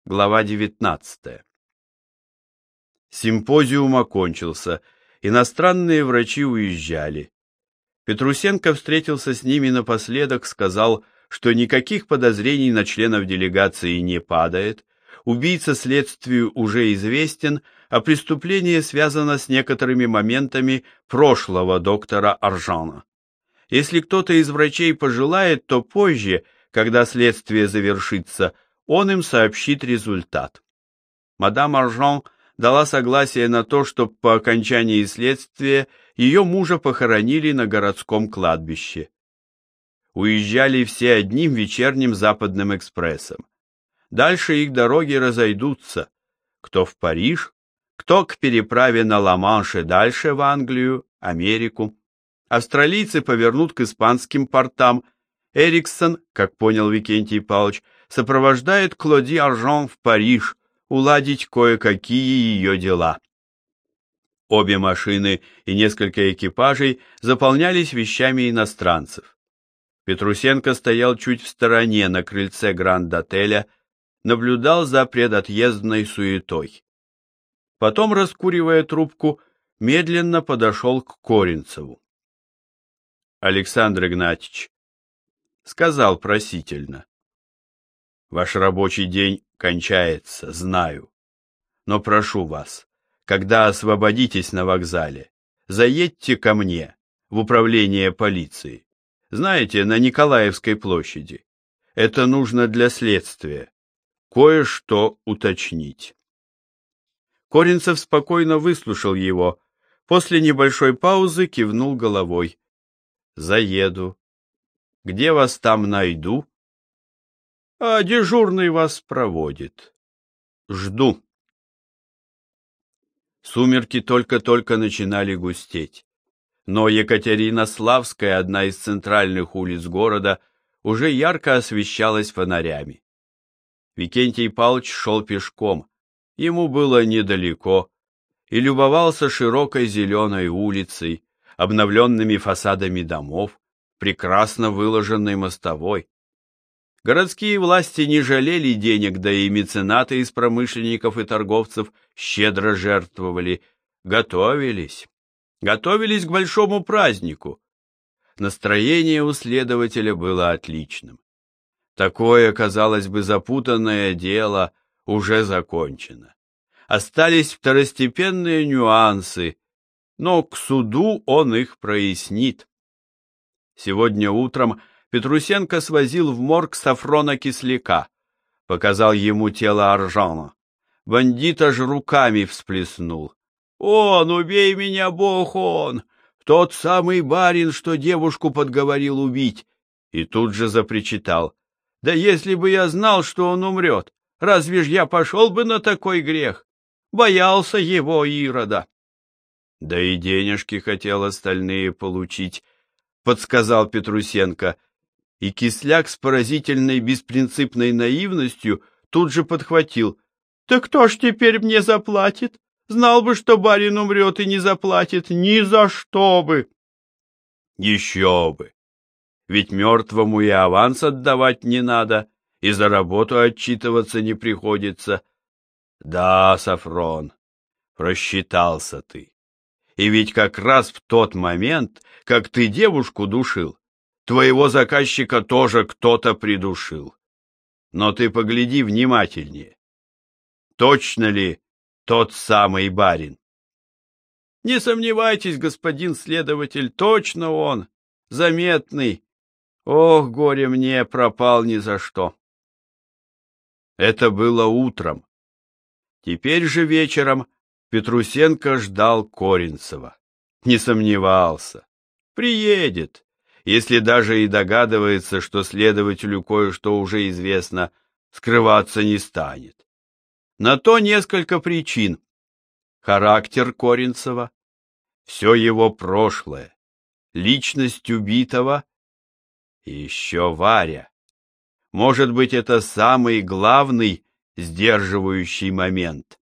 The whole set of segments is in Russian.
Глава 19. Симпозиум окончился. Иностранные врачи уезжали. Петрусенко встретился с ними напоследок, сказал, что никаких подозрений на членов делегации не падает, убийца следствию уже известен, а преступление связано с некоторыми моментами прошлого доктора Аржана. Если кто-то из врачей пожелает, то позже, когда следствие завершится, он им сообщит результат. Мадам Аржан дала согласие на то, чтобы по окончании следствия ее мужа похоронили на городском кладбище. Уезжали все одним вечерним западным экспрессом. Дальше их дороги разойдутся. Кто в Париж, кто к переправе на Ла-Манш и дальше в Англию, Америку. Австралийцы повернут к испанским портам. Эриксон, как понял Викентий Павлович, сопровождает Клоди Аржан в Париж, уладить кое-какие ее дела. Обе машины и несколько экипажей заполнялись вещами иностранцев. Петрусенко стоял чуть в стороне на крыльце Гранд-отеля, наблюдал за предотъездной суетой. Потом, раскуривая трубку, медленно подошел к Коринцеву. Александр Игнатьевич сказал просительно: «Ваш рабочий день кончается, знаю. Но прошу вас, когда освободитесь на вокзале, заедьте ко мне в управление полиции. Знаете, на Николаевской площади. Это нужно для следствия. Кое-что уточнить». Коринцев спокойно выслушал его. После небольшой паузы кивнул головой. «Заеду. Где вас там найду?» «А дежурный вас проводит. Жду». Сумерки только-только начинали густеть, но Екатеринославская, одна из центральных улиц города, уже ярко освещалась фонарями. Викентий Павлович шел пешком, ему было недалеко, и любовался широкой зеленой улицей, обновленными фасадами домов, прекрасно выложенной мостовой. Городские власти не жалели денег, да и меценаты из промышленников и торговцев щедро жертвовали, готовились к большому празднику. Настроение у следователя было отличным. Такое, казалось бы, запутанное дело уже закончено. Остались второстепенные нюансы, но к суду он их прояснит. Сегодня утром Петрусенко свозил в морг Сафрона Кисляка, показал ему тело Аржана. Бандит аж руками всплеснул. «Он, убей меня, Бог, он! Тот самый барин, что девушку подговорил убить!» И тут же запричитал: «Да если бы я знал, что он умрет, разве ж я пошел бы на такой грех? Боялся его, Ирода!» «Да и денежки хотел остальные получить», — подсказал Петрусенко. И Кисляк с поразительной беспринципной наивностью тут же подхватил: «Так кто ж теперь мне заплатит? Знал бы, что барин умрет и не заплатит, ни за что бы!» «Еще бы! Ведь мертвому и аванс отдавать не надо, и за работу отчитываться не приходится. Да, Сафрон, просчитался ты. И ведь как раз в тот момент, как ты девушку душил, твоего заказчика тоже кто-то придушил. Но ты погляди внимательнее. Точно ли тот самый барин?» «Не сомневайтесь, господин следователь, точно он, заметный. Ох, горе мне, пропал ни за что». Это было утром. Теперь же вечером Петрусенко ждал Коринцева. Не сомневался. Приедет. Если даже и догадывается, что следователю кое-что уже известно, скрываться не станет. На то несколько причин. Характер Коринцева, все его прошлое, личность убитого и еще Варя. Может быть, это самый главный сдерживающий момент.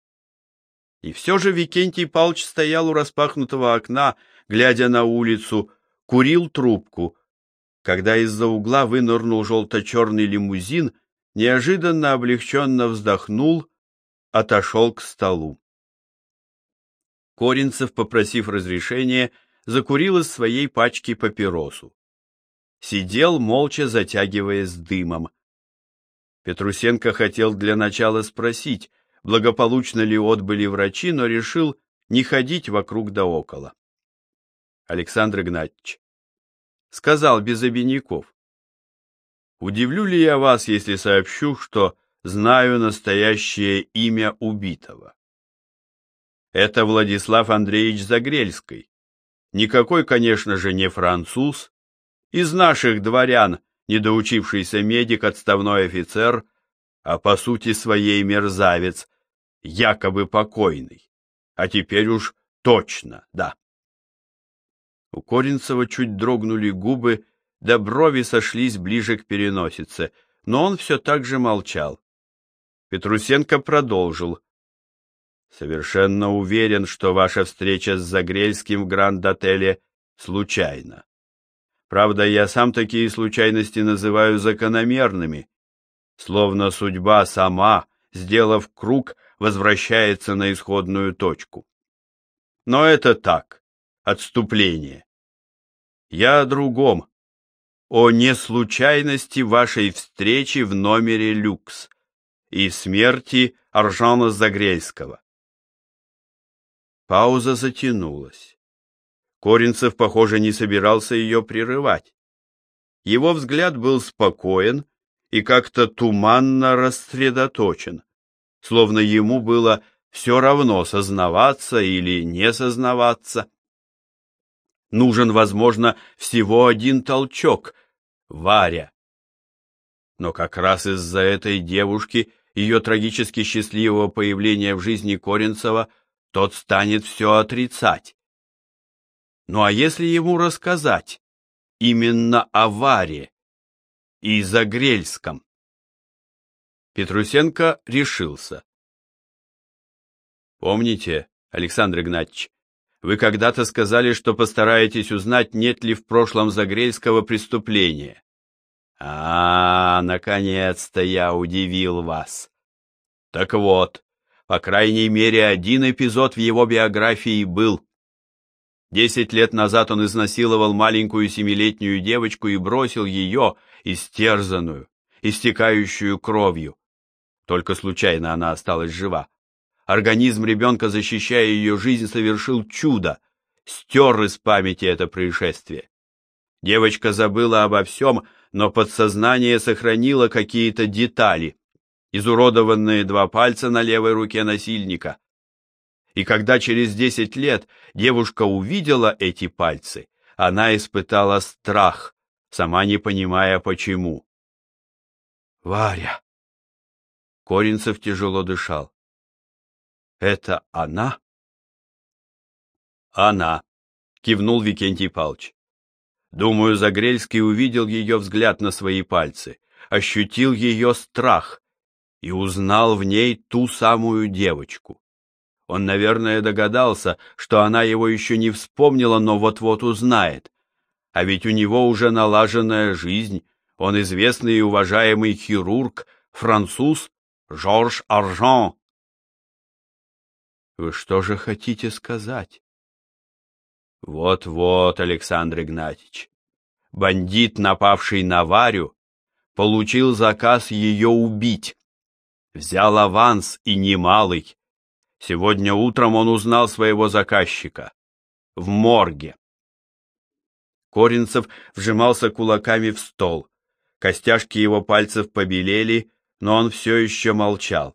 И все же Викентий Павлович стоял у распахнутого окна, глядя на улицу, курил трубку, когда из-за угла вынырнул желто-черный лимузин, неожиданно облегченно вздохнул, отошел к столу. Коринцев, попросив разрешения, закурил из своей пачки папиросу. Сидел, молча затягиваясь дымом. Петрусенко хотел для начала спросить, благополучно ли отбыли врачи, но решил не ходить вокруг да около. Александр Игнатьевич сказал без обиняков: удивлю ли я вас, если сообщу, что знаю настоящее имя убитого? Это Владислав Андреевич Загрельский. Никакой, конечно же, не француз. Из наших дворян недоучившийся медик, отставной офицер, а по сути своей мерзавец, якобы покойный. А теперь уж точно, да. У Коринцева чуть дрогнули губы, да брови сошлись ближе к переносице, но он все так же молчал. Петрусенко продолжил. Совершенно уверен, что ваша встреча с Загрельским в Гранд-отеле случайна. Правда, я сам такие случайности называю закономерными, словно судьба сама, сделав круг, возвращается на исходную точку. Но это так, отступление. Я о другом, о неслучайности вашей встречи в номере «Люкс» и смерти Аржана Загрельского. Пауза затянулась. Коринцев, похоже, не собирался ее прерывать. Его взгляд был спокоен и как-то туманно рассредоточен, словно ему было все равно сознаваться или не сознаваться. Нужен, возможно, всего один толчок — Варя. Но как раз из-за этой девушки, ее трагически счастливого появления в жизни Коринцева, тот станет все отрицать. Ну а если ему рассказать именно о Варе и Загрельском? Петрусенко решился. Помните, Александр Игнатьевич, вы когда-то сказали, что постараетесь узнать, нет ли в прошлом Загрельского преступления. Наконец-то я удивил вас. Так вот, по крайней мере, один эпизод в его биографии был. 10 лет назад он изнасиловал маленькую 7-летнюю девочку и бросил ее, истерзанную, истекающую кровью. Только случайно она осталась жива. Организм ребенка, защищая ее жизнь, совершил чудо, стер из памяти это происшествие. Девочка забыла обо всем, но подсознание сохранило какие-то детали, изуродованные 2 пальца на левой руке насильника. И когда через 10 лет девушка увидела эти пальцы, она испытала страх, сама не понимая почему. Варя. Коринцев тяжело дышал. Это она? Она, кивнул Викентий Павлович. Думаю, Загрельский увидел ее взгляд на свои пальцы, ощутил ее страх и узнал в ней ту самую девочку. Он, наверное, догадался, что она его еще не вспомнила, но вот-вот узнает. А ведь у него уже налаженная жизнь, он известный и уважаемый хирург, француз Жорж Аржан. Вы что же хотите сказать? Вот-вот, Александр Игнатьевич, бандит, напавший на Варю, получил заказ ее убить. Взял аванс и немалый. Сегодня утром он узнал своего заказчика. В морге. Коринцев вжимался кулаками в стол. Костяшки его пальцев побелели, но он все еще молчал.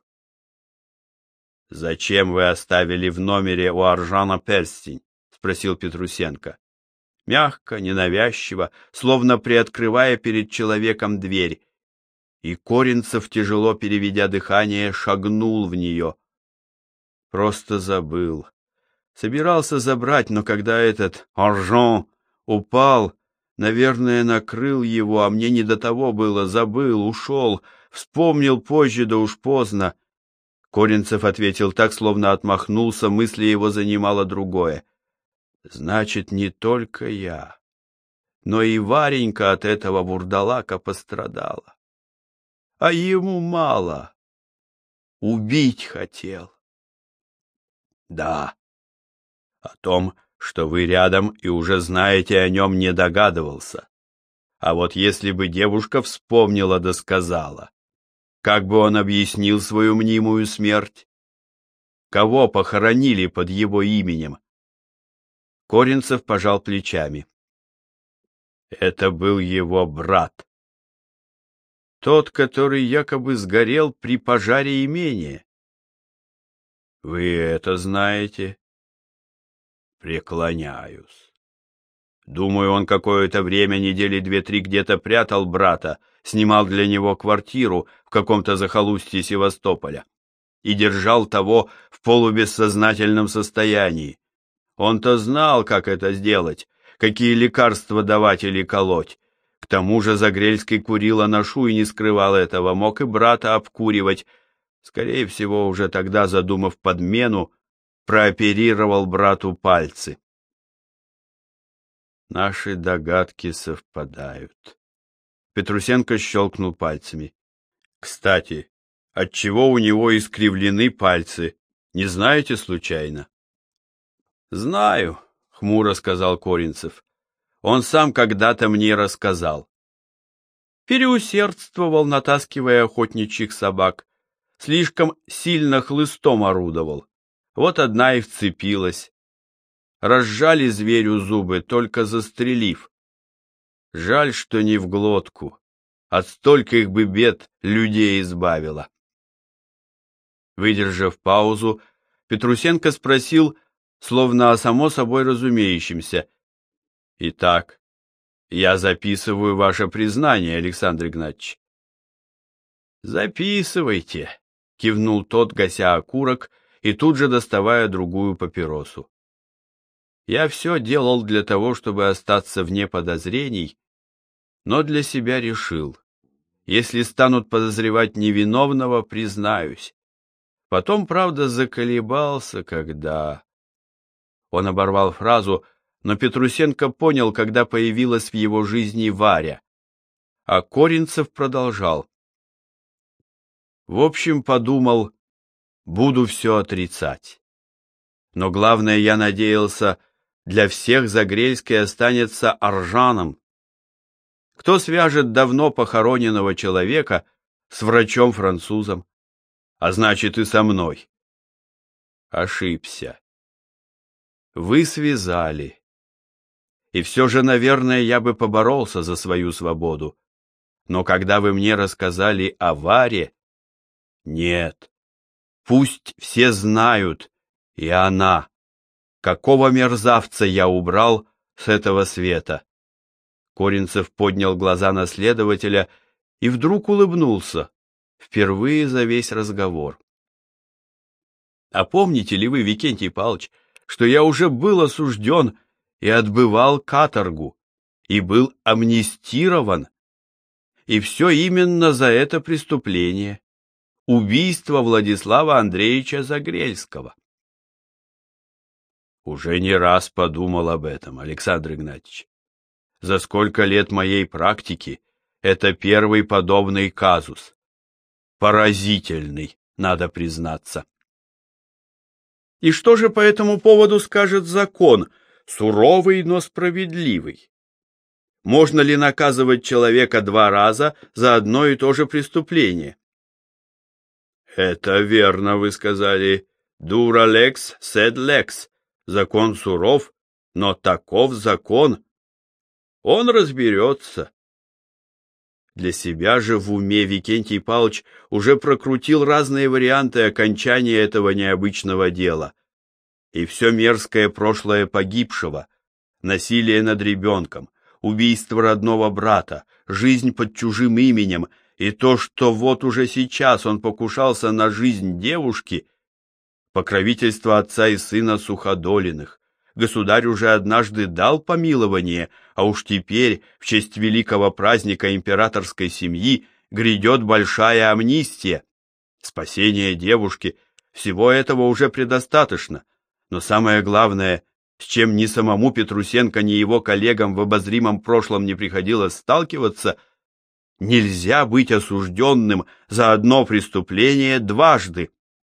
«Зачем вы оставили в номере у Аржана перстень?» — спросил Петрусенко. Мягко, ненавязчиво, словно приоткрывая перед человеком дверь. И Коринцев, тяжело переведя дыхание, шагнул в нее. Просто забыл. Собирался забрать, но когда этот Аржан упал, наверное, накрыл его, а мне не до того было, забыл, ушел, вспомнил позже, да уж поздно. Коринцев ответил так, словно отмахнулся, мысли его занимало другое. Значит, не только я, но и Варенька от этого вурдалака пострадала. а ему мало. Убить хотел. Да. О том, что вы рядом и уже знаете о нем, не догадывался. А вот если бы девушка вспомнила да сказала, как бы он объяснил свою мнимую смерть? Кого похоронили под его именем? Коринцев пожал плечами. Это был его брат. Тот, который якобы сгорел при пожаре имения. Вы это знаете? Преклоняюсь. Думаю, он какое-то время, недели 2-3, где-то прятал брата, снимал для него квартиру в каком-то захолустье Севастополя и держал того в полубессознательном состоянии. Он-то знал, как это сделать, какие лекарства давать или колоть. К тому же Загрельский курил анашу и не скрывал этого, мог и брата обкуривать. Скорее всего, уже тогда, задумав подмену, прооперировал брату пальцы. Наши догадки совпадают. Петрусенко щелкнул пальцами. Кстати, отчего у него искривлены пальцы, не знаете случайно? Знаю, хмуро сказал Коринцев. Он сам когда-то мне рассказал. Переусердствовал, натаскивая охотничьих собак. Слишком сильно хлыстом орудовал. Вот одна и вцепилась. Разжали зверю зубы, только застрелив. Жаль, что не в глотку. От стольких бы бед людей избавила. Выдержав паузу, Петрусенко спросил, словно о само собой разумеющемся: «Итак, я записываю ваше признание, Александр Игнатьевич». «Записывайте», — кивнул тот, гася окурок и тут же доставая другую папиросу. «Я все делал для того, чтобы остаться вне подозрений, но для себя решил, если станут подозревать невиновного, признаюсь. Потом, правда, заколебался, когда...» Он оборвал фразу, но Петрусенко понял, когда появилась в его жизни Варя. А Коринцев продолжал. В общем, подумал, буду все отрицать. Но главное, я надеялся, для всех Загрельский останется аржаном. Кто свяжет давно похороненного человека с врачом-французом? А значит, и со мной. Ошибся. Вы связали. И все же, наверное, я бы поборолся за свою свободу. Но когда вы мне рассказали о Варе... Нет. Пусть все знают, и она. Какого мерзавца я убрал с этого света? Коринцев поднял глаза на следователя и вдруг улыбнулся, впервые за весь разговор. А помните ли вы, Викентий Павлович, что я уже был осужден и отбывал каторгу, и был амнистирован? И все именно за это преступление — убийство Владислава Андреевича Загрельского. Уже не раз подумал об этом, Александр Игнатьевич. За сколько лет моей практики это первый подобный казус. Поразительный, надо признаться. И что же по этому поводу скажет закон, суровый, но справедливый? Можно ли наказывать человека 2 раза за одно и то же преступление? Это верно, вы сказали. Dura lex, sed lex. Закон суров, но таков закон. Он разберется. Для себя же в уме Викентий Павлович уже прокрутил разные варианты окончания этого необычного дела. И все мерзкое прошлое погибшего, насилие над ребенком, убийство родного брата, жизнь под чужим именем и то, что вот уже сейчас он покушался на жизнь девушки, покровительство отца и сына Суходолиных. Государь уже однажды дал помилование, а уж теперь, в честь великого праздника императорской семьи, грядет большая амнистия. Спасение девушки, всего этого уже предостаточно. Но самое главное, с чем ни самому Петрусенко, ни его коллегам в обозримом прошлом не приходилось сталкиваться, Нельзя быть осужденным за одно преступление дважды.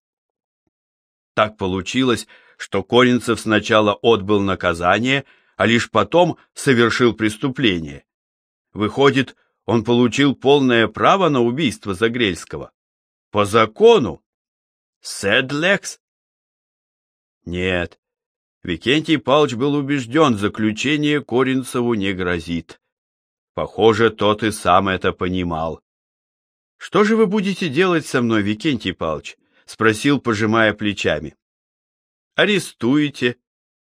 Так получилось, что Коринцев сначала отбыл наказание, а лишь потом совершил преступление. Выходит, он получил полное право на убийство Загрельского. По закону. Sed lex? Нет. Викентий Павлович был убежден, заключение Коринцеву не грозит. Похоже, тот и сам это понимал. «Что же вы будете делать со мной, Викентий Павлович?» — спросил, пожимая плечами. «Арестуете».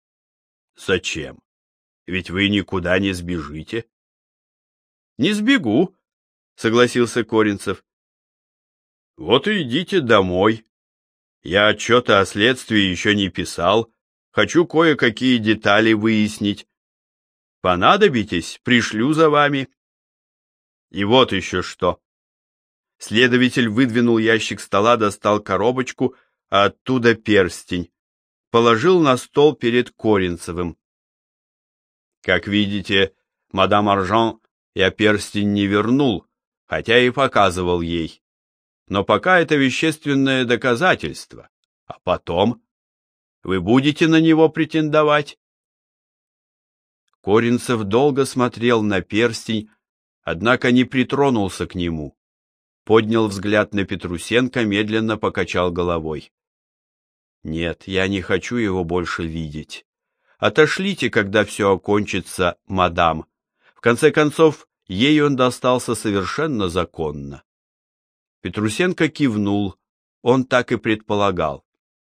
«Зачем? Ведь вы никуда не сбежите». «Не сбегу», — согласился Коринцев. «Вот и идите домой. Я отчета о следствии еще не писал. Хочу кое-какие детали выяснить. Понадобитесь, пришлю за вами». И вот еще что. Следователь выдвинул ящик стола, достал коробочку, а оттуда перстень. Положил на стол перед Коринцевым. Как видите, мадам Аржан, я перстень не вернул, хотя и показывал ей. Но пока это вещественное доказательство. А потом? Вы будете на него претендовать? Коринцев долго смотрел на перстень, однако не притронулся к нему. Поднял взгляд на Петрусенко, медленно покачал головой. «Нет, я не хочу его больше видеть. Отошлите, когда все окончится, мадам. В конце концов, ей он достался совершенно законно». Петрусенко кивнул, он так и предполагал.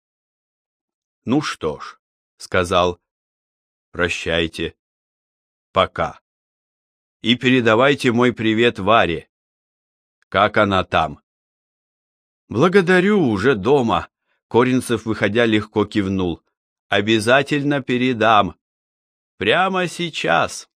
«Ну что ж», — сказал, — «прощайте. Пока. И передавайте мой привет Варе. Как она там?» «Благодарю, уже дома», — Коринцев, выходя, легко кивнул. «Обязательно передам. Прямо сейчас».